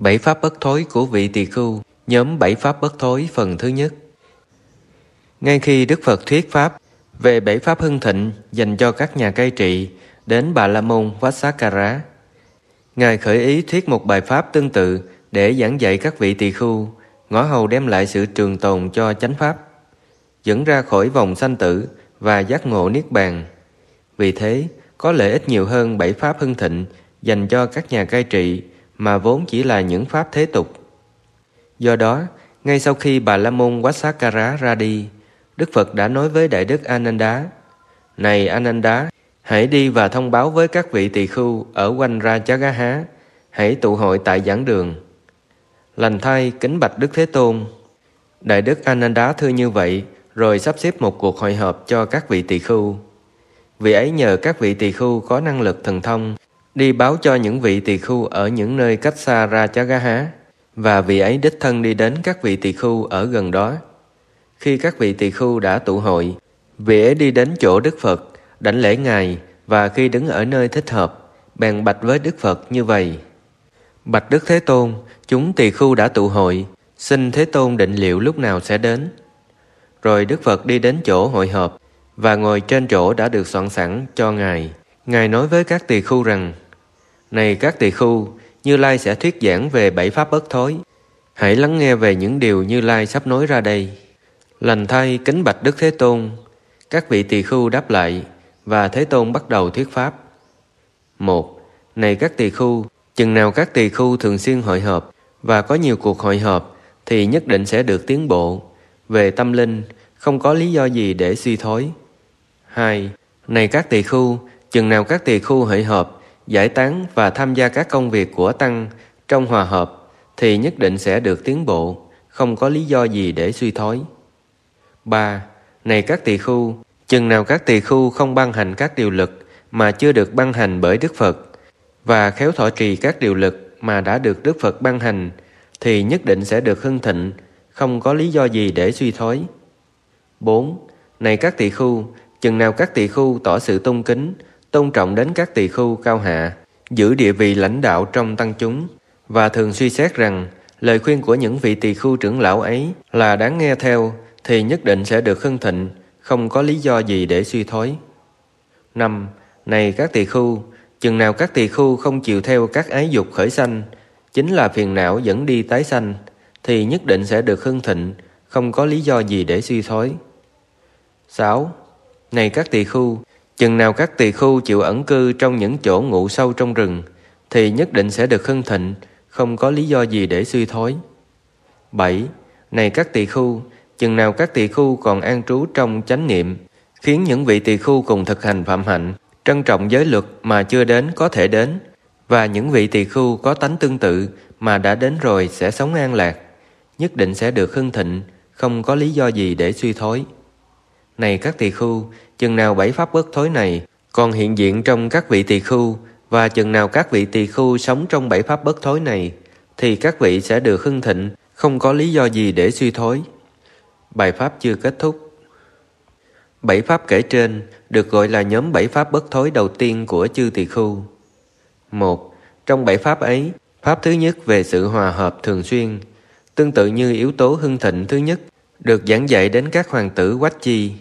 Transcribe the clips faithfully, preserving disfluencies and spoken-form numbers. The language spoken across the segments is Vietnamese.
Bảy pháp bất thối của vị tỳ khưu, nhóm bảy pháp bất thối phần thứ nhất. Ngay khi Đức Phật thuyết pháp về bảy pháp hưng thịnh dành cho các nhà cai trị đến Bà La Môn Vajrakkara, Ngài khởi ý thuyết một bài pháp tương tự để giảng dạy các vị tỳ khưu, ngõ hầu đem lại sự trường tồn cho chánh pháp, dẫn ra khỏi vòng sanh tử và giác ngộ niết bàn. Vì thế, có lợi ích nhiều hơn bảy pháp hưng thịnh dành cho các nhà cai trị mà vốn chỉ là những pháp thế tục. Do đó, ngay sau khi Bà La Môn Vajrakkara ra đi, Đức Phật đã nói với Đại Đức Ananda: Này Ananda, hãy đi và thông báo với các vị tỳ khưu ở quanh Rajagaha, hãy tụ hội tại giảng đường. Lành thay kính bạch Đức Thế Tôn. Đại Đức Ananda thưa như vậy, rồi sắp xếp một cuộc hội họp cho các vị tỳ khưu. Vì ấy nhờ các vị tỳ khưu có năng lực thần thông, đi báo cho những vị tỳ khưu ở những nơi cách xa Rajagaha, và vị ấy đích thân đi đến các vị tỳ khưu ở gần đó. Khi các vị tỳ khưu đã tụ hội, vị ấy đi đến chỗ Đức Phật, đảnh lễ Ngài, và khi đứng ở nơi thích hợp, bèn bạch với Đức Phật như vậy: Bạch Đức Thế Tôn, chúng tỳ khưu đã tụ hội, xin Thế Tôn định liệu lúc nào sẽ đến. Rồi Đức Phật đi đến chỗ hội họp và ngồi trên chỗ đã được soạn sẵn cho Ngài. Ngài nói với các tỳ khưu rằng: Này các tỳ khưu, Như Lai sẽ thuyết giảng về bảy pháp bất thối. Hãy lắng nghe về những điều Như Lai sắp nói ra đây. Lành thay kính bạch Đức Thế Tôn. Các vị tỳ khưu đáp lại, và Thế Tôn bắt đầu thuyết pháp. Một. Này các tỳ khưu, chừng nào các tỳ khưu thường xuyên hội họp và có nhiều cuộc hội họp thì nhất định sẽ được tiến bộ. Về tâm linh, không có lý do gì để suy thối. Hai. Này các tỳ khưu, chừng nào các tỳ khưu hội họp, giải tán và tham gia các công việc của tăng trong hòa hợp thì nhất định sẽ được tiến bộ, không có lý do gì để suy thối. Ba. Này các tỳ khưu, chừng nào các tỳ khưu không ban hành các điều luật mà chưa được ban hành bởi Đức Phật, và khéo thọ trì các điều luật mà đã được Đức Phật ban hành, thì nhất định sẽ được hưng thịnh, không có lý do gì để suy thối. Bốn. Này các tỳ khưu, chừng nào các tỳ khưu tỏ sự tôn kính, tôn trọng đến các tỳ khưu cao hạ, giữ địa vị lãnh đạo trong tăng chúng, và thường suy xét rằng lời khuyên của những vị tỳ khưu trưởng lão ấy là đáng nghe theo, thì nhất định sẽ được hưng thịnh, không có lý do gì để suy thối. Năm. Này các tỳ khưu, chừng nào các tỳ khưu không chịu theo các ái dục khởi sanh, chính là phiền não dẫn đi tái sanh, thì nhất định sẽ được hưng thịnh, không có lý do gì để suy thối. Sáu. Này các tỳ khưu, chừng nào các tỳ khưu chịu ẩn cư trong những chỗ ngụ sâu trong rừng, thì nhất định sẽ được hưng thịnh, không có lý do gì để suy thối. Bảy. Này các tỳ khưu, chừng nào các tỳ khưu còn an trú trong chánh niệm, khiến những vị tỳ khưu cùng thực hành phạm hạnh, trân trọng giới luật mà chưa đến có thể đến, và những vị tỳ khưu có tánh tương tự mà đã đến rồi sẽ sống an lạc, nhất định sẽ được hưng thịnh, không có lý do gì để suy thối. Này các tỳ khưu, chừng nào bảy pháp bất thối này còn hiện diện trong các vị tỳ khưu, và chừng nào các vị tỳ khưu sống trong bảy pháp bất thối này, thì các vị sẽ được hưng thịnh, không có lý do gì để suy thối. Bài pháp chưa kết thúc. Bảy pháp kể trên được gọi là nhóm bảy pháp bất thối đầu tiên của chư tỳ khưu. Một. Trong bảy pháp ấy, pháp thứ nhất về sự hòa hợp thường xuyên, tương tự như yếu tố hưng thịnh thứ nhất, được giảng dạy đến các hoàng tử Quách Chi.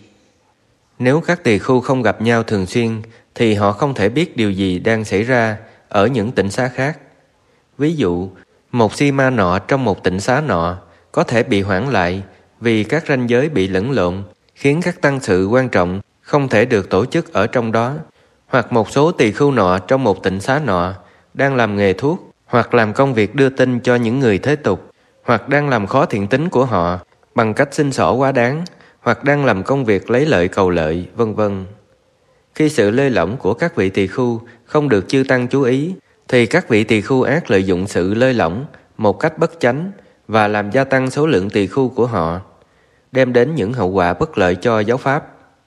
Nếu các tỳ khưu không gặp nhau thường xuyên, thì họ không thể biết điều gì đang xảy ra ở những tịnh xá khác. Ví dụ, một si ma nọ trong một tịnh xá nọ có thể bị hoãn lại vì các ranh giới bị lẫn lộn, khiến các tăng sự quan trọng không thể được tổ chức ở trong đó. Hoặc một số tỳ khưu nọ trong một tịnh xá nọ đang làm nghề thuốc, hoặc làm công việc đưa tin cho những người thế tục, hoặc đang làm khó thiện tính của họ bằng cách xin xỏ quá đáng, hoặc đang làm công việc lấy lợi cầu lợi, vân vân. Khi sự lơi lỏng của các vị tỳ khưu không được chư tăng chú ý, thì các vị tỳ khưu ác lợi dụng sự lơi lỏng một cách bất chánh và làm gia tăng số lượng tỳ khưu của họ, đem đến những hậu quả bất lợi cho giáo pháp.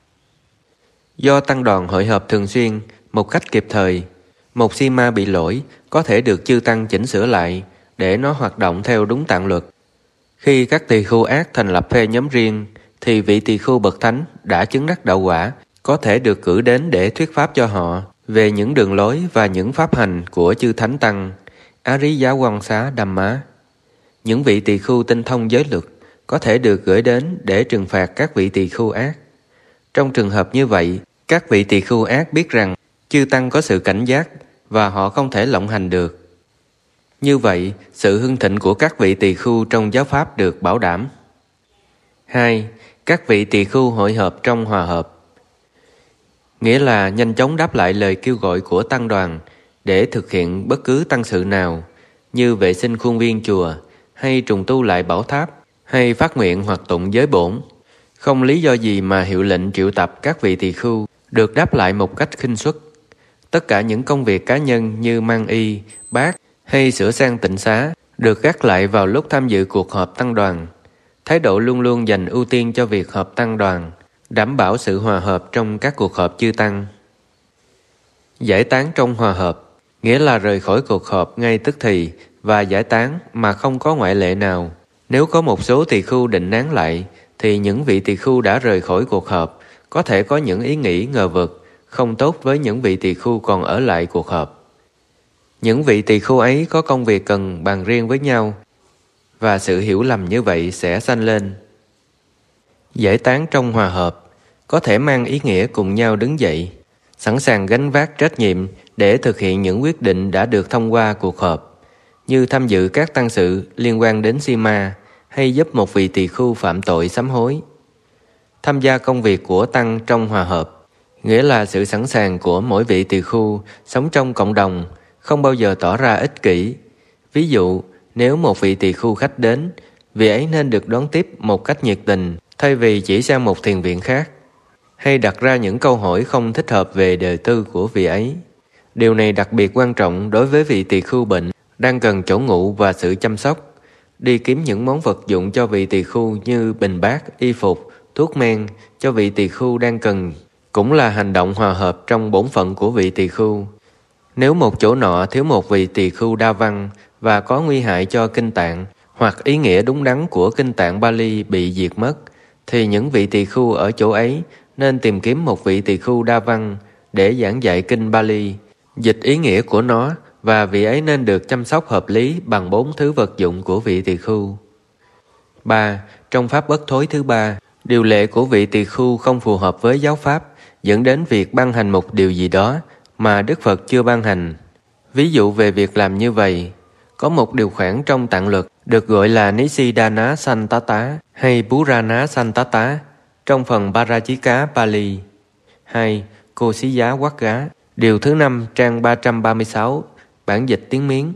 Do tăng đoàn hội họp thường xuyên, một cách kịp thời, một si ma bị lỗi có thể được chư tăng chỉnh sửa lại để nó hoạt động theo đúng tạng luật. Khi các tỳ khưu ác thành lập phe nhóm riêng, thì vị tỳ khưu bậc thánh đã chứng đắc đạo quả có thể được cử đến để thuyết pháp cho họ về những đường lối và những pháp hành của chư thánh tăng, Ariyawangsá Dhamma. Những vị tỳ khưu tinh thông giới luật có thể được gửi đến để trừng phạt các vị tỳ khưu ác. Trong trường hợp như vậy, các vị tỳ khưu ác biết rằng chư tăng có sự cảnh giác và họ không thể lộng hành được. Như vậy, sự hưng thịnh của các vị tỳ khưu trong giáo pháp được bảo đảm. Hai. Các vị tỳ khưu hội hợp trong hòa hợp. Nghĩa là nhanh chóng đáp lại lời kêu gọi của tăng đoàn để thực hiện bất cứ tăng sự nào, như vệ sinh khuôn viên chùa, hay trùng tu lại bảo tháp, hay phát nguyện hoặc tụng giới bổn. Không lý do gì mà hiệu lệnh triệu tập các vị tỳ khưu được đáp lại một cách khinh suất. Tất cả những công việc cá nhân như mang y, bát hay sửa sang tịnh xá được gác lại vào lúc tham dự cuộc họp tăng đoàn. Thái độ luôn luôn dành ưu tiên cho việc họp tăng đoàn, đảm bảo sự hòa hợp trong các cuộc họp chư tăng. Giải tán trong hòa hợp, nghĩa là rời khỏi cuộc họp ngay tức thì và giải tán mà không có ngoại lệ nào. Nếu có một số tỳ khưu định nán lại, thì những vị tỳ khưu đã rời khỏi cuộc họp có thể có những ý nghĩ ngờ vực, không tốt với những vị tỳ khưu còn ở lại cuộc họp. Những vị tỳ khưu ấy có công việc cần bàn riêng với nhau, và sự hiểu lầm như vậy sẽ sanh lên. Giải tán trong hòa hợp có thể mang ý nghĩa cùng nhau đứng dậy, sẵn sàng gánh vác trách nhiệm để thực hiện những quyết định đã được thông qua cuộc họp, như tham dự các tăng sự liên quan đến Sima hay giúp một vị tỳ khưu phạm tội sám hối. Tham gia công việc của tăng trong hòa hợp, nghĩa là sự sẵn sàng của mỗi vị tỳ khưu sống trong cộng đồng, không bao giờ tỏ ra ích kỷ. Ví dụ, nếu một vị tỳ khưu khách đến, vị ấy nên được đón tiếp một cách nhiệt tình thay vì chỉ sang một thiền viện khác, hay đặt ra những câu hỏi không thích hợp về đời tư của vị ấy. Điều này đặc biệt quan trọng đối với vị tỳ khưu bệnh đang cần chỗ ngủ và sự chăm sóc. Đi kiếm những món vật dụng cho vị tỳ khưu như bình bát, y phục, thuốc men cho vị tỳ khưu đang cần cũng là hành động hòa hợp trong bổn phận của vị tỳ khưu. Nếu một chỗ nọ thiếu một vị tỳ khưu đa văn và có nguy hại cho kinh tạng hoặc ý nghĩa đúng đắn của kinh tạng Bali bị diệt mất, thì những vị tỳ khưu ở chỗ ấy nên tìm kiếm một vị tỳ khưu đa văn để giảng dạy kinh Bali, dịch ý nghĩa của nó, và vị ấy nên được chăm sóc hợp lý bằng bốn thứ vật dụng của vị tỳ khưu. Ba. Trong pháp bất thối thứ ba, điều lệ của vị tỳ khưu không phù hợp với giáo pháp, dẫn đến việc ban hành một điều gì đó mà Đức Phật chưa ban hành. Ví dụ về việc làm như vậy, có một điều khoản trong tạng luật được gọi là Nisidana Santata hay Purana Santata trong phần Parajika Pali. Hai. Kosiya Wakka, điều thứ năm trang ba trăm ba mươi sáu, bản dịch tiếng Miến.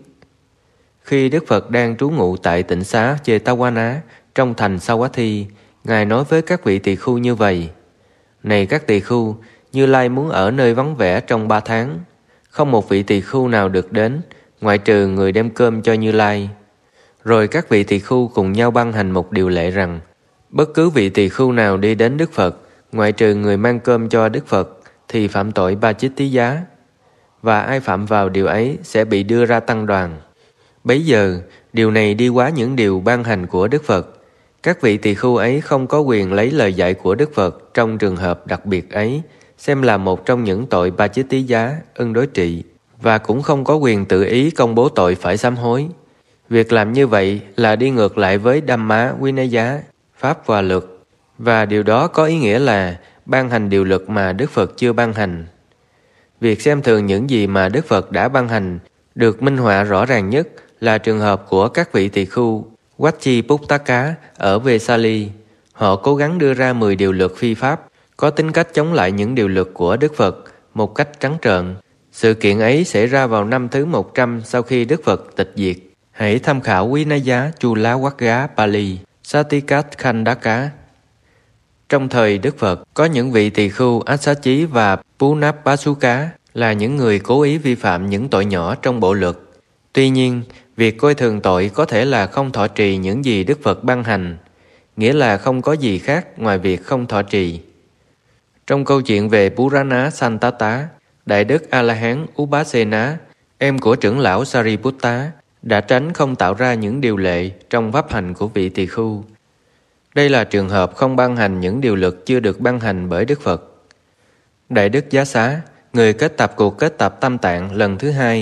Khi Đức Phật đang trú ngụ tại tịnh xá Jetavana trong thành Savatthi, Ngài nói với các vị tỳ khưu như vậy: Này các tỳ khưu, Như Lai muốn ở nơi vắng vẻ trong ba tháng. Không một vị tỳ khưu nào được đến, ngoại trừ người đem cơm cho Như Lai. Rồi các vị tỳ khưu cùng nhau ban hành một điều lệ rằng, bất cứ vị tỳ khưu nào đi đến Đức Phật, ngoại trừ người mang cơm cho Đức Phật, thì phạm tội ba chích tí giá, và ai phạm vào điều ấy sẽ bị đưa ra tăng đoàn. Bấy giờ, điều này đi quá những điều ban hành của Đức Phật. Các vị tỳ khưu ấy không có quyền lấy lời dạy của Đức Phật trong trường hợp đặc biệt ấy, xem là một trong những tội ba chích tí giá, ân đối trị, và cũng không có quyền tự ý công bố tội phải sám hối. Việc làm như vậy là đi ngược lại với Dhamma Vinaya, pháp và luật, và điều đó có ý nghĩa là ban hành điều luật mà Đức Phật chưa ban hành. Việc xem thường những gì mà Đức Phật đã ban hành được minh họa rõ ràng nhất là trường hợp của các vị tỳ khưu Vachiputtaka ở Vesali. Họ cố gắng đưa ra mười điều luật phi pháp có tính cách chống lại những điều luật của Đức Phật một cách trắng trợn. Sự kiện ấy xảy ra vào năm thứ một trăm sau khi Đức Phật tịch diệt. Hãy tham khảo Vinaya Chula Wakka Pali Satikat Khandaka. Trong thời Đức Phật, có những vị tỳ khưu Assachi và Punapasuka là những người cố ý vi phạm những tội nhỏ trong bộ luật. Tuy nhiên, việc coi thường tội có thể là không thọ trì những gì Đức Phật ban hành, nghĩa là không có gì khác ngoài việc không thọ trì. Trong câu chuyện về Purana Santata, Đại Đức A-la-hán Upasena, em của trưởng lão Sariputta, đã tránh không tạo ra những điều lệ trong pháp hành của vị tỳ khưu. Đây là trường hợp không ban hành những điều luật chưa được ban hành bởi Đức Phật. Đại Đức Giá Xá, người kết tập cuộc kết tập Tam Tạng lần thứ hai,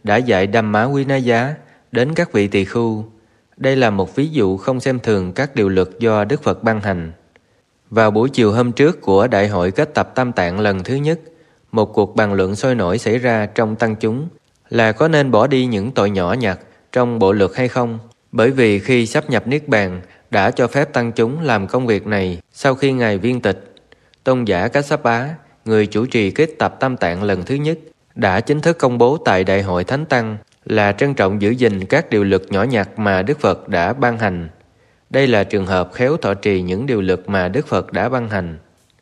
đã dạy Dhamma Vinaya đến các vị tỳ khưu. Đây là một ví dụ không xem thường các điều luật do Đức Phật ban hành. Vào buổi chiều hôm trước của Đại hội kết tập Tam Tạng lần thứ nhất, một cuộc bàn luận sôi nổi xảy ra trong tăng chúng là có nên bỏ đi những tội nhỏ nhặt trong bộ luật hay không, bởi vì khi sắp nhập Niết Bàn đã cho phép tăng chúng làm công việc này sau khi Ngài viên tịch. Tôn giả Kassapa, người chủ trì kết tập Tam Tạng lần thứ nhất, đã chính thức công bố tại Đại hội Thánh Tăng là trân trọng giữ gìn các điều luật nhỏ nhặt mà Đức Phật đã ban hành. Đây là trường hợp khéo thọ trì những điều luật mà Đức Phật đã ban hành.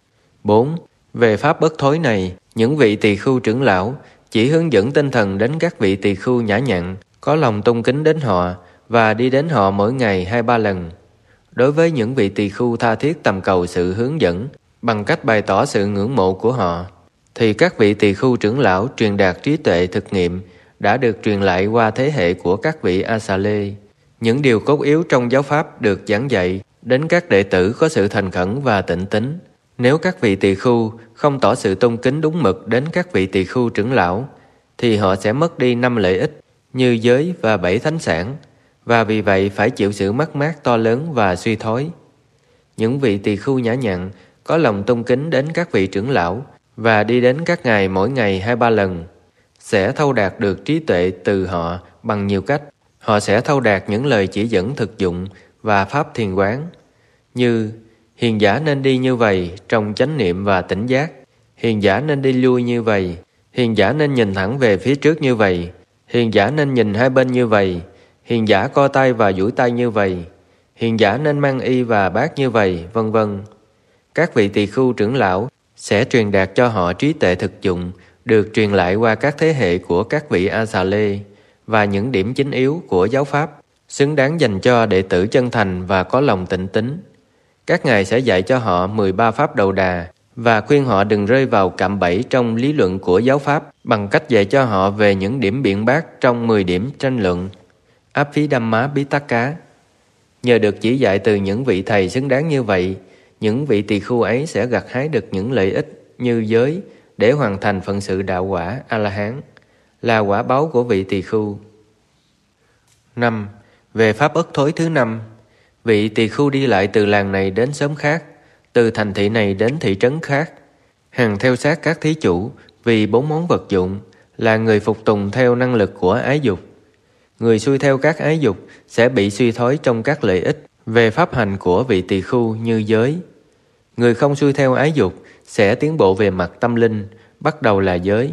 bốn. Về pháp bất thối này, những vị tỳ khưu trưởng lão chỉ hướng dẫn tinh thần đến các vị tỳ khưu nhã nhặn, có lòng tôn kính đến họ và đi đến họ mỗi ngày hai ba lần. Đối với những vị tỳ khưu tha thiết tầm cầu sự hướng dẫn bằng cách bày tỏ sự ngưỡng mộ của họ, thì các vị tỳ khưu trưởng lão truyền đạt trí tuệ thực nghiệm đã được truyền lại qua thế hệ của các vị A-sa-lê. Những điều cốt yếu trong giáo pháp được giảng dạy đến các đệ tử có sự thành khẩn và tịnh tín. Nếu các vị tỳ khưu không tỏ sự tôn kính đúng mực đến các vị tỳ khưu trưởng lão, thì họ sẽ mất đi năm lợi ích như giới và bảy thánh sản, và vì vậy phải chịu sự mất mát to lớn và suy thoái. Những vị tỳ khưu nhã nhặn có lòng tôn kính đến các vị trưởng lão và đi đến các ngài mỗi ngày hai ba lần sẽ thâu đạt được trí tuệ từ họ bằng nhiều cách. Họ sẽ thâu đạt những lời chỉ dẫn thực dụng và pháp thiền quán, như hiền giả nên đi như vậy trong chánh niệm và tỉnh giác, hiền giả nên đi lui như vậy, hiền giả nên nhìn thẳng về phía trước như vậy, hiền giả nên nhìn hai bên như vậy, hiền giả co tay và duỗi tay như vậy, hiền giả nên mang y và bát như vậy, vân vân. Các vị tỳ khưu trưởng lão sẽ truyền đạt cho họ trí tuệ thực dụng được truyền lại qua các thế hệ của các vị A-sa-lê và những điểm chính yếu của giáo pháp xứng đáng dành cho đệ tử chân thành và có lòng tịnh tín. Các ngài sẽ dạy cho họ mười ba pháp đầu đà và khuyên họ đừng rơi vào cạm bẫy trong lý luận của giáo pháp bằng cách dạy cho họ về những điểm biện bác trong mười điểm tranh luận. Abhidhamma Pitaka. Nhờ được chỉ dạy từ những vị thầy xứng đáng như vậy, những vị tỳ khưu ấy sẽ gặt hái được những lợi ích như giới để hoàn thành phận sự đạo quả A-la-hán, là quả báo của vị tỳ khưu. năm. Về pháp ức thối thứ năm, vị tỳ khưu đi lại từ làng này đến xóm khác, từ thành thị này đến thị trấn khác, hằng theo sát các thí chủ vì bốn món vật dụng, là người phục tùng theo năng lực của ái dục. Người xuôi theo các ái dục sẽ bị suy thoái trong các lợi ích về pháp hành của vị tỳ khưu như giới. Người không xuôi theo ái dục sẽ tiến bộ về mặt tâm linh, bắt đầu là giới.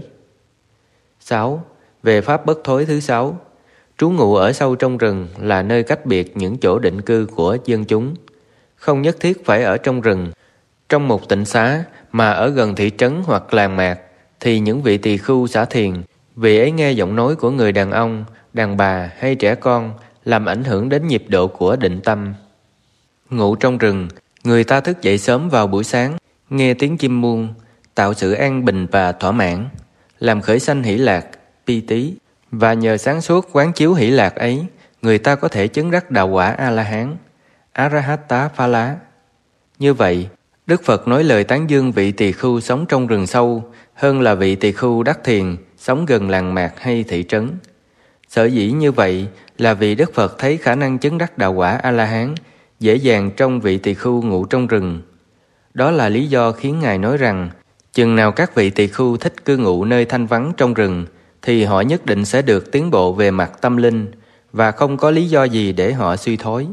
sáu. Về pháp bất thối thứ sáu, trú ngụ ở sâu trong rừng là nơi cách biệt những chỗ định cư của dân chúng. Không nhất thiết phải ở trong rừng, trong một tịnh xá, mà ở gần thị trấn hoặc làng mạc, thì những vị tỳ khưu xả thiền, vì ấy nghe giọng nói của người đàn ông, đàn bà hay trẻ con làm ảnh hưởng đến nhịp độ của định tâm. Ngụ trong rừng, người ta thức dậy sớm vào buổi sáng, nghe tiếng chim muông, tạo sự an bình và thỏa mãn, làm khởi sanh hỷ lạc, pi tí, và nhờ sáng suốt quán chiếu hỷ lạc ấy, người ta có thể chứng đắc đạo quả A-la-hán, Arahata Phala. Như vậy, Đức Phật nói lời tán dương vị tỳ khưu sống trong rừng sâu hơn là vị tỳ khưu đắc thiền sống gần làng mạc hay thị trấn. Sở dĩ như vậy là vì Đức Phật thấy khả năng chứng đắc đạo quả A-la-hán dễ dàng trong vị tỳ khưu ngụ trong rừng. Đó là lý do khiến Ngài nói rằng, chừng nào các vị tỳ khưu thích cư ngụ nơi thanh vắng trong rừng, thì họ nhất định sẽ được tiến bộ về mặt tâm linh, và không có lý do gì để họ suy thoái.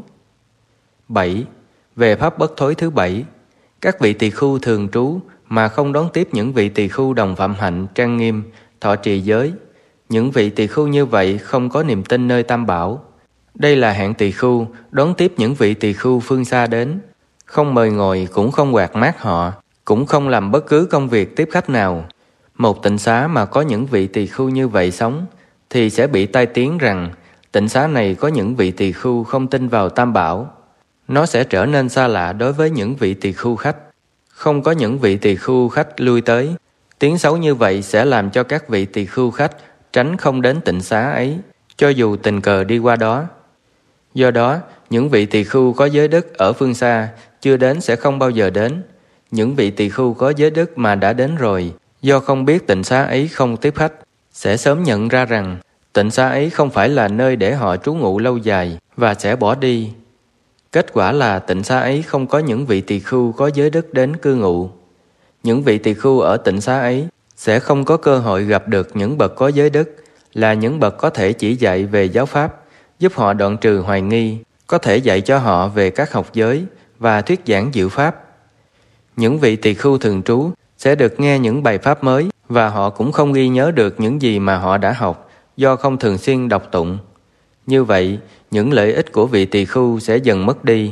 bảy. Về pháp bất thối thứ bảy, các vị tỳ khưu thường trú mà không đón tiếp những vị tỳ khưu đồng phạm hạnh trang nghiêm, thọ trì giới. Những vị tỳ khưu như vậy không có niềm tin nơi Tam Bảo. Đây là hạng tỳ khưu đón tiếp những vị tỳ khưu phương xa đến, không mời ngồi cũng không quạt mát họ, cũng không làm bất cứ công việc tiếp khách nào. Một tịnh xá mà có những vị tỳ khưu như vậy sống, thì sẽ bị tai tiếng rằng tịnh xá này có những vị tỳ khưu không tin vào Tam Bảo. Nó sẽ trở nên xa lạ đối với những vị tỳ khưu khách. Không có những vị tỳ khưu khách lui tới, tiếng xấu như vậy sẽ làm cho các vị tỳ khưu khách tránh không đến tịnh xá ấy, cho dù tình cờ đi qua đó. Do đó, những vị tỳ khưu có giới đức ở phương xa chưa đến sẽ không bao giờ đến. Những vị tỳ khưu có giới đức mà đã đến rồi, do không biết tịnh xá ấy không tiếp khách, sẽ sớm nhận ra rằng Tịnh xá ấy không phải là nơi để họ trú ngụ lâu dài và sẽ bỏ đi. Kết quả là tịnh xá ấy không có những vị tỳ khưu có giới đức đến cư ngụ. Những vị tỳ khưu ở tịnh xá ấy sẽ không có cơ hội gặp được những bậc có giới đức, là những bậc có thể chỉ dạy về giáo pháp, giúp họ đoạn trừ hoài nghi, có thể dạy cho họ về các học giới và thuyết giảng diệu pháp. Những vị tỳ khưu thường trú sẽ được nghe những bài pháp mới và họ cũng không ghi nhớ được những gì mà họ đã học do không thường xuyên đọc tụng. Như vậy, những lợi ích của vị tỳ khưu sẽ dần mất đi.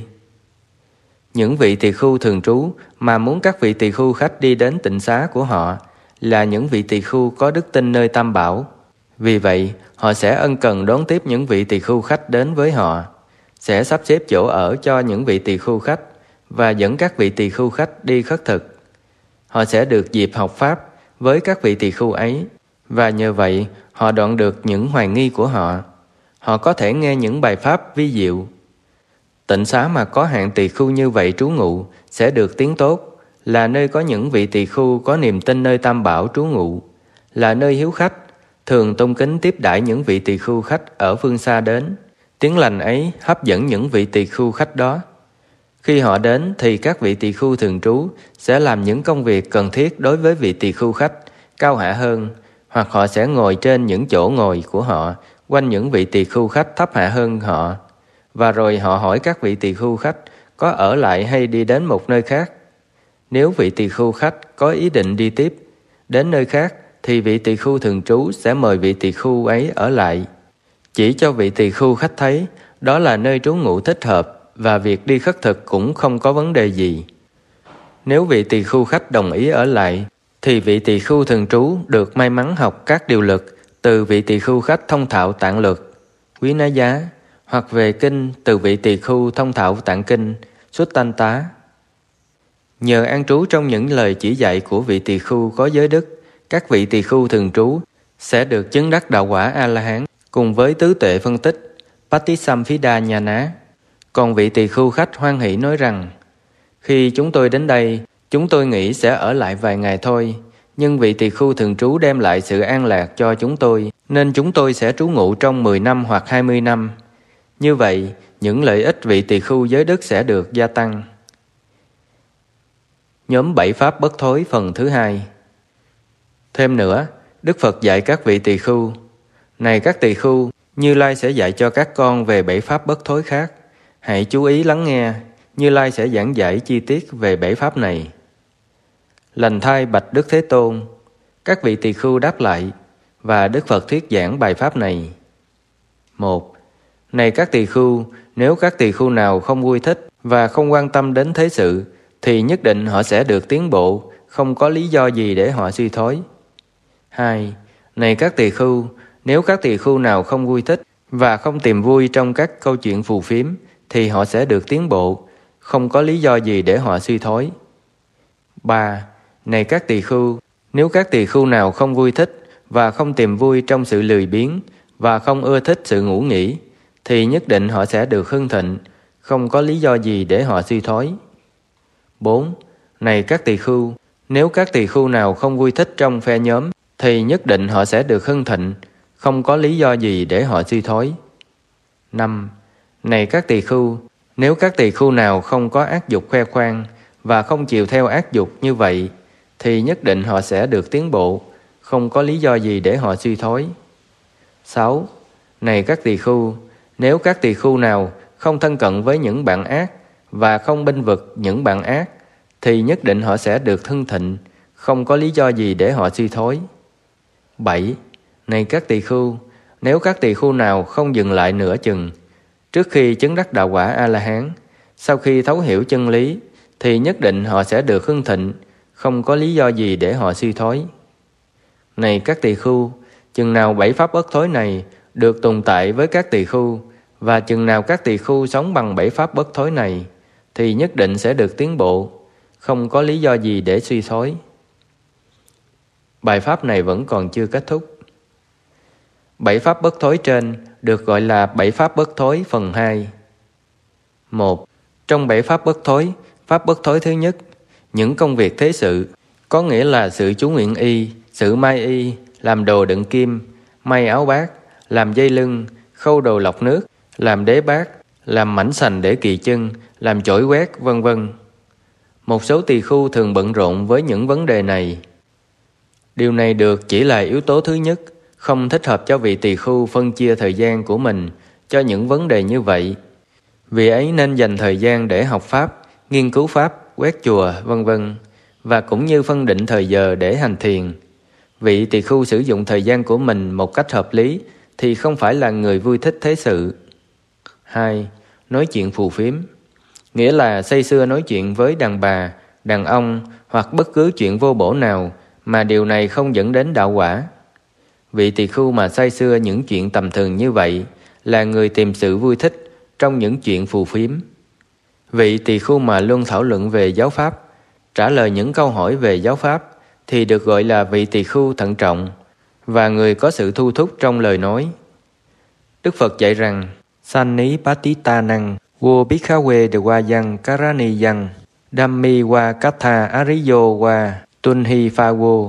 Những vị tỳ khưu thường trú mà muốn các vị tỳ khưu khách đi đến tịnh xá của họ là những vị tỳ khưu có đức tin nơi Tam Bảo. Vì vậy, họ sẽ ân cần đón tiếp những vị tỳ khưu khách đến với họ, sẽ sắp xếp chỗ ở cho những vị tỳ khưu khách và dẫn các vị tỳ khưu khách đi khất thực. Họ sẽ được dịp học pháp với các vị tỳ khưu ấy, và nhờ vậy họ đoạn được những hoài nghi của họ. Họ có thể nghe những bài pháp vi diệu. Tịnh xá mà có hạng tỳ khưu như vậy trú ngụ sẽ được tiếng tốt, là nơi có những vị tỳ khưu có niềm tin nơi Tam Bảo trú ngụ, là nơi hiếu khách, thường tôn kính tiếp đãi những vị tỳ khưu khách ở phương xa đến. Tiếng lành ấy hấp dẫn những vị tỳ khưu khách đó. Khi họ đến thì các vị tỳ khưu thường trú sẽ làm những công việc cần thiết đối với vị tỳ khưu khách cao hạ hơn, hoặc họ sẽ ngồi trên những chỗ ngồi của họ quanh những vị tỳ khưu khách thấp hạ hơn họ, và rồi họ hỏi các vị tỳ khưu khách có ở lại hay đi đến một nơi khác. Nếu vị tỳ khưu khách có ý định đi tiếp đến nơi khác thì vị tỳ khưu thường trú sẽ mời vị tỳ khưu ấy ở lại, chỉ cho vị tỳ khưu khách thấy đó là nơi trú ngụ thích hợp và việc đi khất thực cũng không có vấn đề gì. Nếu vị tỳ khưu khách đồng ý ở lại thì vị tỳ khưu thường trú được may mắn học các điều lực từ vị tỳ khưu khách thông thạo tạng lực, quý ná giá, hoặc về kinh từ vị tỳ khưu thông thạo tạng kinh, xuất tanh tá. Nhờ an trú trong những lời chỉ dạy của vị tỳ khưu có giới đức, các vị tỳ khưu thường trú sẽ được chứng đắc đạo quả A-la-hán cùng với tứ tuệ phân tích Patisamphidā Nhāna. Còn vị tỳ khưu khách hoan hỷ nói rằng: khi chúng tôi đến đây, chúng tôi nghĩ sẽ ở lại vài ngày thôi, nhưng vị tỳ khưu thường trú đem lại sự an lạc cho chúng tôi, nên chúng tôi sẽ trú ngụ trong mười năm hoặc hai mươi năm. Như vậy, những lợi ích vị tỳ khưu giới đức sẽ được gia tăng. Nhóm bảy pháp bất thối phần thứ hai. Thêm nữa, Đức Phật dạy các vị tỳ khưu: này các tỳ khưu, Như Lai sẽ dạy cho các con về bảy pháp bất thối khác. Hãy chú ý lắng nghe, Như Lai sẽ giảng giải chi tiết về bảy pháp này. Lành thai bạch Đức Thế Tôn. Các vị tỳ khưu đáp lại, và Đức Phật thuyết giảng bài pháp này. Một. Này các tỳ khưu, nếu các tỳ khưu nào không vui thích và không quan tâm đến thế sự, thì nhất định họ sẽ được tiến bộ, không có lý do gì để họ suy thoái. Hai. Này các tỳ khưu, nếu các tỳ khưu nào không vui thích và không tìm vui trong các câu chuyện phù phiếm, thì họ sẽ được tiến bộ, không có lý do gì để họ suy thoái. Ba. Này các tỳ khưu, nếu các tỳ khưu nào không vui thích và không tìm vui trong sự lười biếng và không ưa thích sự ngủ nghỉ, thì nhất định họ sẽ được hưng thịnh, không có lý do gì để họ suy thoái. Bốn. Này các tỳ khưu, nếu các tỳ khưu nào không vui thích trong phe nhóm, thì nhất định họ sẽ được hưng thịnh, không có lý do gì để họ suy thoái. Năm. Này các tỳ khưu, nếu các tỳ khưu nào không có ác dục khoe khoang và không chịu theo ác dục như vậy, thì nhất định họ sẽ được tiến bộ, không có lý do gì để họ suy thoái. Sáu. Này các tỳ khưu, nếu các tỳ khưu nào không thân cận với những bạn ác và không bênh vực những bạn ác, thì nhất định họ sẽ được hưng thịnh, không có lý do gì để họ suy thoái. Bảy. Này các tỳ khưu, nếu các tỳ khưu nào không dừng lại nửa chừng trước khi chứng đắc đạo quả A-la-hán, sau khi thấu hiểu chân lý, thì nhất định họ sẽ được hưng thịnh, không có lý do gì để họ suy thoái. Này các tỳ khưu, chừng nào bảy pháp bất thối này được tồn tại với các tỳ khưu, và chừng nào các tỳ khưu sống bằng bảy pháp bất thối này, thì nhất định sẽ được tiến bộ, không có lý do gì để suy thoái. Bài pháp này vẫn còn chưa kết thúc. Bảy pháp bất thối trên được gọi là bảy pháp bất thối phần hai. Một. Trong bảy pháp bất thối, pháp bất thối thứ nhất, những công việc thế sự, có nghĩa là sự chú nguyện y, sự mai y, làm đồ đựng kim, may áo bát, làm dây lưng, khâu đầu lọc nước, làm đế bát, làm mảnh sành để kỵ chân, làm chổi quét, vân vân. Một số tỳ khưu thường bận rộn với những vấn đề này. Điều này được chỉ là yếu tố thứ nhất, không thích hợp cho vị tỳ khưu phân chia thời gian của mình cho những vấn đề như vậy. Vị ấy nên dành thời gian để học Pháp, nghiên cứu Pháp, quét chùa, vân vân, và cũng như phân định thời giờ để hành thiền. Vị tỳ khưu sử dụng thời gian của mình một cách hợp lý thì không phải là người vui thích thế sự. hai. Nói chuyện phù phiếm, nghĩa là say sưa nói chuyện với đàn bà, đàn ông hoặc bất cứ chuyện vô bổ nào mà điều này không dẫn đến đạo quả. Vị tỳ khưu mà say sưa những chuyện tầm thường như vậy là người tìm sự vui thích trong những chuyện phù phiếm. Vị tỳ khưu mà luôn thảo luận về giáo pháp, trả lời những câu hỏi về giáo pháp thì được gọi là vị tỳ khưu thận trọng và người có sự thu thúc trong lời nói. Đức Phật dạy rằng Sanni Patitanang Wo Bhikkhawe Dewayang Karaniyang Dhammi Wa Katha Ariyo Wa Tunhi Pha Wo.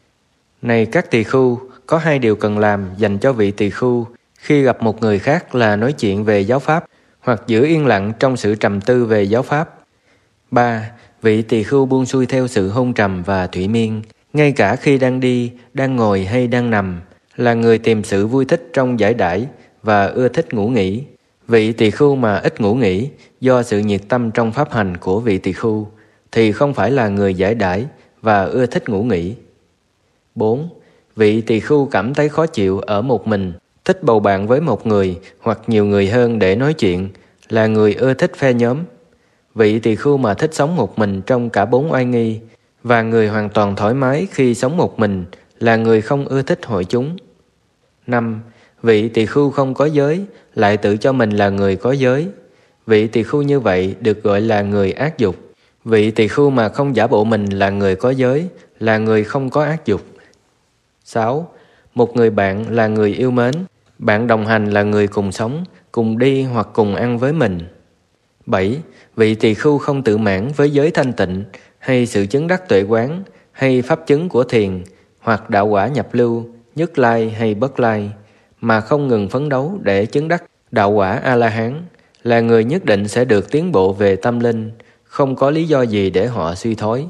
Này các tỳ khưu, có hai điều cần làm dành cho vị tỳ khưu khi gặp một người khác là nói chuyện về giáo pháp hoặc giữ yên lặng trong sự trầm tư về giáo pháp. ba. Vị tỳ khưu buông xuôi theo sự hôn trầm và thủy miên, ngay cả khi đang đi, đang ngồi hay đang nằm, là người tìm sự vui thích trong giải đãi và ưa thích ngủ nghỉ. Vị tỳ khưu mà ít ngủ nghỉ do sự nhiệt tâm trong pháp hành của vị tỳ khưu thì không phải là người giải đãi và ưa thích ngủ nghỉ. bốn. Vị tỳ khưu cảm thấy khó chịu ở một mình, thích bầu bạn với một người hoặc nhiều người hơn để nói chuyện, là người ưa thích phe nhóm. Vị tỳ khưu mà thích sống một mình trong cả bốn oai nghi và người hoàn toàn thoải mái khi sống một mình là người không ưa thích hội chúng. năm. Vị tỳ khưu không có giới lại tự cho mình là người có giới. Vị tỳ khưu như vậy được gọi là người ác dục. Vị tỳ khưu mà không giả bộ mình là người có giới là người không có ác dục. sáu. Một người bạn là người yêu mến, bạn đồng hành là người cùng sống, cùng đi hoặc cùng ăn với mình. bảy. Vị tỳ khưu không tự mãn với giới thanh tịnh hay sự chứng đắc tuệ quán hay pháp chứng của thiền hoặc đạo quả nhập lưu, nhất lai hay bất lai, mà không ngừng phấn đấu để chứng đắc đạo quả A-la-hán, là người nhất định sẽ được tiến bộ về tâm linh, không có lý do gì để họ suy thoái.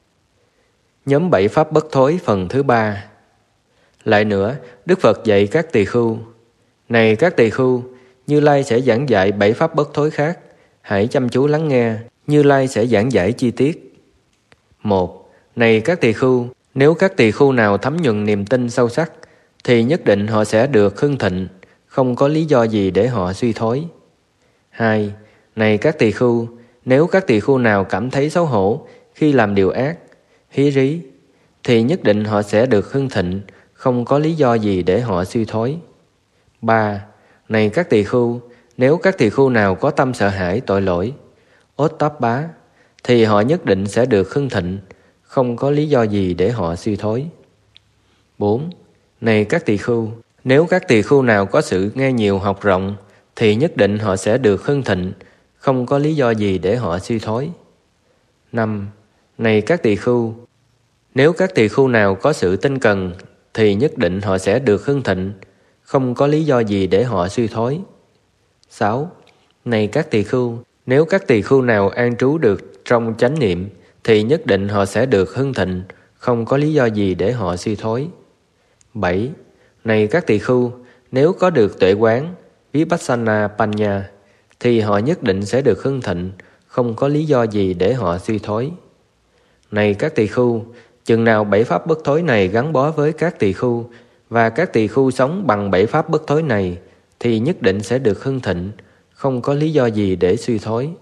Nhóm bảy pháp bất thối phần thứ ba. Lại nữa, Đức Phật dạy các tỳ khưu: Này các tỳ khưu, Như Lai sẽ giảng dạy bảy pháp bất thối khác, hãy chăm chú lắng nghe, Như Lai sẽ giảng giải chi tiết. một. Này các tỳ khưu, nếu các tỳ khưu nào thấm nhuần niềm tin sâu sắc, thì nhất định họ sẽ được hưng thịnh, không có lý do gì để họ suy thoái. hai. Này các tỳ khưu, nếu các tỳ khưu nào cảm thấy xấu hổ khi làm điều ác, hí rí, thì nhất định họ sẽ được hưng thịnh, không có lý do gì để họ suy thoái. ba. Này các tỳ khưu, nếu các tỳ khưu nào có tâm sợ hãi tội lỗi, ốt táp bá, thì họ nhất định sẽ được hưng thịnh, không có lý do gì để họ suy thoái. bốn. Này các tỳ khưu, nếu các tỳ khưu nào có sự nghe nhiều học rộng, thì nhất định họ sẽ được hưng thịnh, không có lý do gì để họ suy thoái. năm. Này các tỳ khưu, nếu các tỳ khưu nào có sự tinh cần, thì nhất định họ sẽ được hưng thịnh, không có lý do gì để họ suy thoái. sáu. Này các tỳ khưu, nếu các tỳ khưu nào an trú được trong chánh niệm, thì nhất định họ sẽ được hưng thịnh, không có lý do gì để họ suy thoái. bảy. Này các tỳ khưu, nếu có được tuệ quán, Vipassana Panya, thì họ nhất định sẽ được hưng thịnh, không có lý do gì để họ suy thoái. Này các tỳ khưu, chừng nào bảy pháp bất thối này gắn bó với các tỳ khưu, và các tỳ khưu sống bằng bảy pháp bất thối này, thì nhất định sẽ được hưng thịnh, không có lý do gì để suy thoái.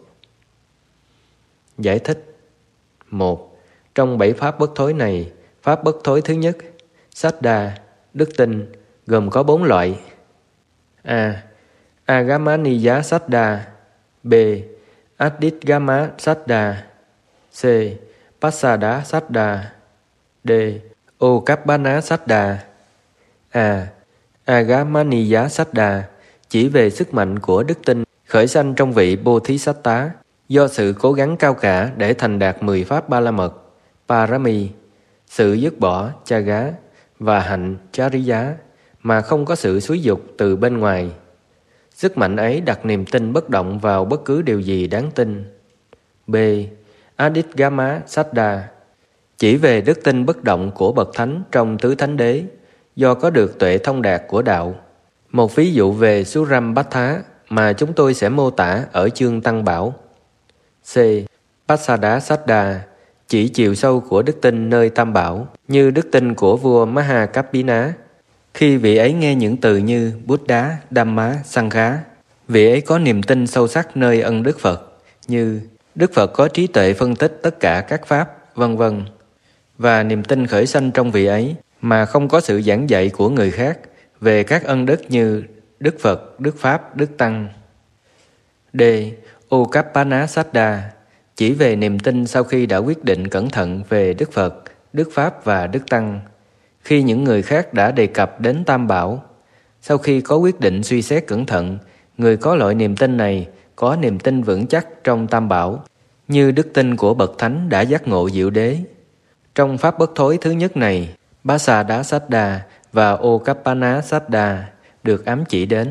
Giải thích. một. Trong bảy pháp bất thối này, pháp bất thối thứ nhất, Saddha, đức tin, gồm có bốn loại. A. Agamaniya Saddha. B. Adhidgama Saddha. C. Passada Saddha. D. Okappana Saddha. A. Agamaniya Saddha chỉ về sức mạnh của đức tin khởi sanh trong vị Bodhisattva do sự cố gắng cao cả để thành đạt mười pháp ba la mật, Parami, sự dứt bỏ Chaga và hạnh Chariya mà không có sự xúi giục từ bên ngoài. Sức mạnh ấy đặt niềm tin bất động vào bất cứ điều gì đáng tin. B. Adhigama Saddha, chỉ về đức tin bất động của bậc thánh trong tứ thánh đế, do có được tuệ thông đạt của đạo. Một ví dụ về Surambhatha mà chúng tôi sẽ mô tả ở chương Tăng Bảo. C. Pasada Saddha, chỉ chiều sâu của đức tin nơi Tam Bảo, như đức tin của vua Mahakappina. Khi vị ấy nghe những từ như Buddha, Dhamma, Sangha, vị ấy có niềm tin sâu sắc nơi ân Đức Phật, như Đức Phật có trí tuệ phân tích tất cả các pháp, vân vân, và niềm tin khởi sanh trong vị ấy mà không có sự giảng dạy của người khác về các ân đức như Đức Phật, Đức Pháp, Đức Tăng. D. Okappana Saddha, chỉ về niềm tin sau khi đã quyết định cẩn thận về Đức Phật, Đức Pháp và Đức Tăng. Khi những người khác đã đề cập đến Tam Bảo, sau khi có quyết định suy xét cẩn thận, người có loại niềm tin này có niềm tin vững chắc trong Tam Bảo, như đức tin của bậc thánh đã giác ngộ diệu đế. Trong pháp bất thối thứ nhất này, Pasada Saddha và Okappana Saddha được ám chỉ đến.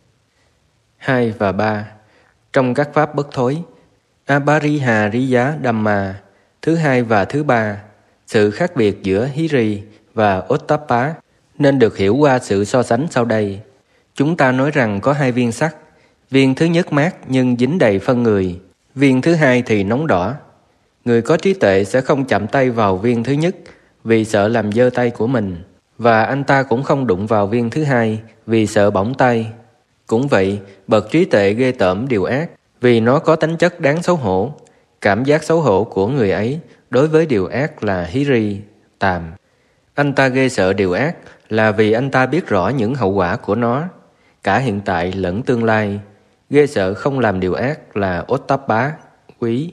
Hai và ba. Trong các pháp bất thối, Aparihariya Dhamma thứ hai và thứ ba, sự khác biệt giữa Hiri và Ottappa nên được hiểu qua sự so sánh sau đây. Chúng ta nói rằng có hai viên sắt, viên thứ nhất mát nhưng dính đầy phân người, viên thứ hai thì nóng đỏ. Người có trí tuệ sẽ không chạm tay vào viên thứ nhất vì sợ làm dơ tay của mình, và anh ta cũng không đụng vào viên thứ hai vì sợ bỏng tay. Cũng vậy, bậc trí tuệ ghê tởm điều ác vì nó có tính chất đáng xấu hổ. Cảm giác xấu hổ của người ấy đối với điều ác là hiri, tàm. Anh ta ghê sợ điều ác là vì anh ta biết rõ những hậu quả của nó, cả hiện tại lẫn tương lai. Ghê sợ không làm điều ác là ottappa, quý.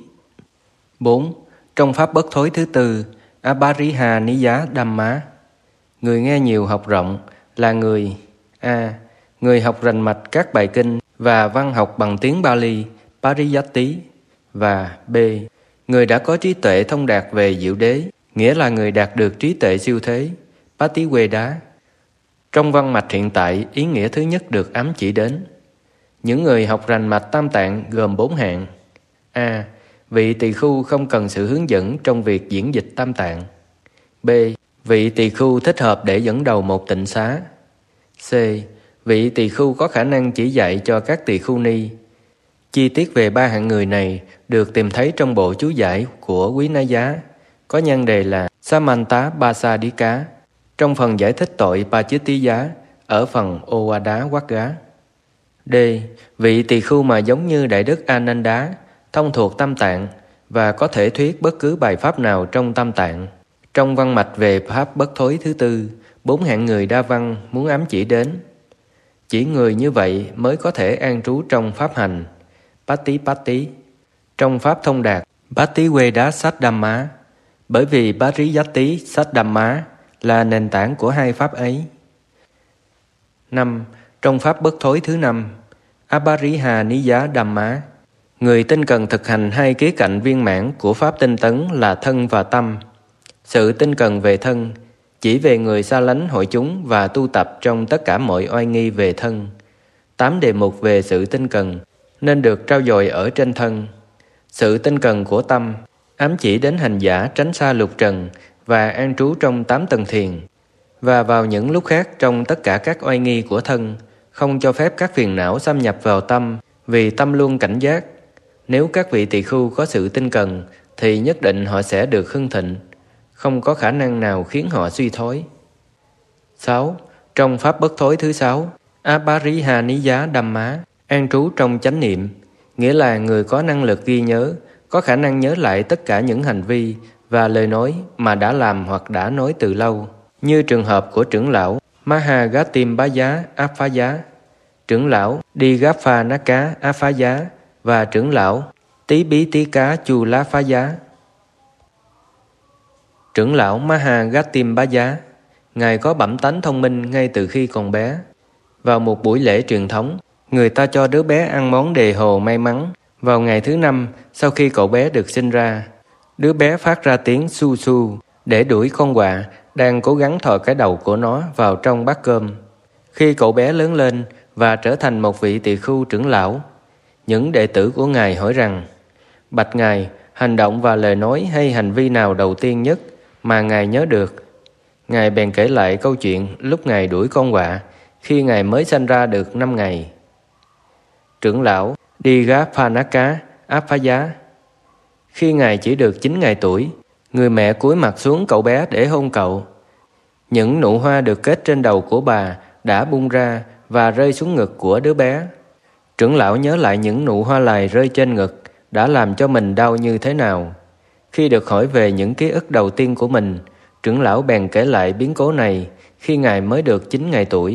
Bốn. Trong pháp bất thối thứ tư, Aparihaniya Dhamma, người nghe nhiều học rộng là người A. Người học rành mạch các bài kinh và văn học bằng tiếng Bali, Pariyatti, và B. Người đã có trí tuệ thông đạt về diệu đế, nghĩa là người đạt được trí tuệ siêu thế, Patiweda. Trong văn mạch hiện tại, ý nghĩa thứ nhất được ám chỉ đến. Những người học rành mạch tam tạng gồm bốn hạng. A. Vị tỳ khưu không cần sự hướng dẫn trong việc diễn dịch tam tạng. B. Vị tỳ khưu thích hợp để dẫn đầu một tịnh xá. C. Vị tỳ khưu có khả năng chỉ dạy cho các tỳ khưu ni. Chi tiết về ba hạng người này được tìm thấy trong bộ chú giải của Quý Na Giá, có nhan đề là Samanta Basadika, trong phần giải thích tội Pachittiya ở phần Owada Wagga. D. Vị tỳ khưu mà giống như Đại Đức Ananda, thông thuộc tam tạng và có thể thuyết bất cứ bài pháp nào trong tam tạng. Trong văn mạch về pháp bất thối thứ tư, bốn hạng người đa văn muốn ám chỉ đến. Chỉ người như vậy mới có thể an trú trong pháp hành, Patipatti, trong pháp thông đạt, Patiweda Saddhamma, bởi vì Pariyatti Saddhamma là nền tảng của hai pháp ấy. Năm. Trong pháp bất thối thứ năm, Aparihaniya Dhamma, người tinh cần thực hành hai khía cạnh viên mãn của pháp tinh tấn là thân và tâm. Sự tinh cần về thân chỉ về người xa lánh hội chúng và tu tập trong tất cả mọi oai nghi về thân. Tám đề mục về sự tinh cần nên được trao dồi ở trên thân. Sự tinh cần của tâm ám chỉ đến hành giả tránh xa lục trần và an trú trong tám tầng thiền, và vào những lúc khác trong tất cả các oai nghi của thân, không cho phép các phiền não xâm nhập vào tâm, vì tâm luôn cảnh giác. Nếu các vị tỳ khưu có sự tinh cần thì nhất định họ sẽ được hưng thịnh, không có khả năng nào khiến họ suy thối. Sáu. Trong pháp bất thối thứ sáu, Aparihaniya Dhamma, an trú trong chánh niệm, nghĩa là người có năng lực ghi nhớ, có khả năng nhớ lại tất cả những hành vi và lời nói mà đã làm hoặc đã nói từ lâu, như trường hợp của trưởng lão Mahagatimbaya Apphaya, trưởng lão Digaphanaka Apphaya và trưởng lão Tibitika Chulaphaya. Trưởng lão Mahagatimbaya, ngài có bẩm tánh thông minh ngay từ khi còn bé. Vào một buổi lễ truyền thống, người ta cho đứa bé ăn món đề hồ may mắn vào ngày thứ năm sau khi cậu bé được sinh ra. Đứa bé phát ra tiếng su su để đuổi con quạ đang cố gắng thò cái đầu của nó vào trong bát cơm. Khi cậu bé lớn lên và trở thành một vị tỳ khưu trưởng lão, những đệ tử của Ngài hỏi rằng: Bạch Ngài, hành động và lời nói hay hành vi nào đầu tiên nhất mà Ngài nhớ được? Ngài bèn kể lại câu chuyện lúc Ngài đuổi con quạ khi Ngài mới sanh ra được năm ngày. Trưởng lão Digaphanaka Apphaya: Khi Ngài chỉ được chín ngày tuổi, người mẹ cúi mặt xuống cậu bé để hôn cậu. Những nụ hoa được kết trên đầu của bà đã bung ra và rơi xuống ngực của đứa bé. Trưởng lão nhớ lại những nụ hoa lài rơi trên ngực đã làm cho mình đau như thế nào. Khi được hỏi về những ký ức đầu tiên của mình, trưởng lão bèn kể lại biến cố này khi Ngài mới được chín ngày tuổi.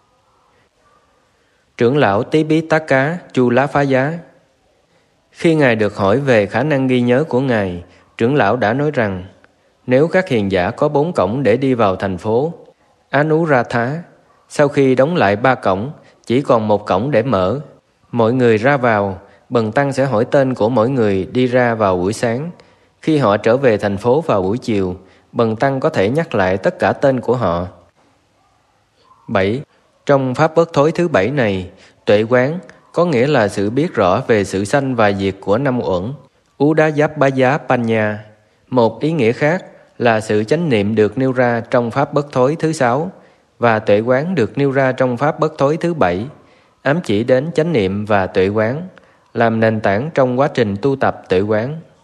Trưởng lão Tipitaka Chulapaya: Khi Ngài được hỏi về khả năng ghi nhớ của Ngài, trưởng lão đã nói rằng nếu các hiền giả có bốn cổng để đi vào thành phố Anuratha, sau khi đóng lại ba cổng, chỉ còn một cổng để mở. Mọi người ra vào, bần tăng sẽ hỏi tên của mỗi người đi ra vào buổi sáng. Khi họ trở về thành phố vào buổi chiều, bần tăng có thể nhắc lại tất cả tên của họ. bảy. Trong pháp bất thối thứ bảy này, tuệ quán có nghĩa là sự biết rõ về sự sanh và diệt của năm uẩn Udayabhaya Panya. Một ý nghĩa khác là sự chánh niệm được nêu ra trong pháp bất thối thứ sáu và tuệ quán được nêu ra trong pháp bất thối thứ bảy, ám chỉ đến chánh niệm và tuệ quán làm nền tảng trong quá trình tu tập tuệ quán.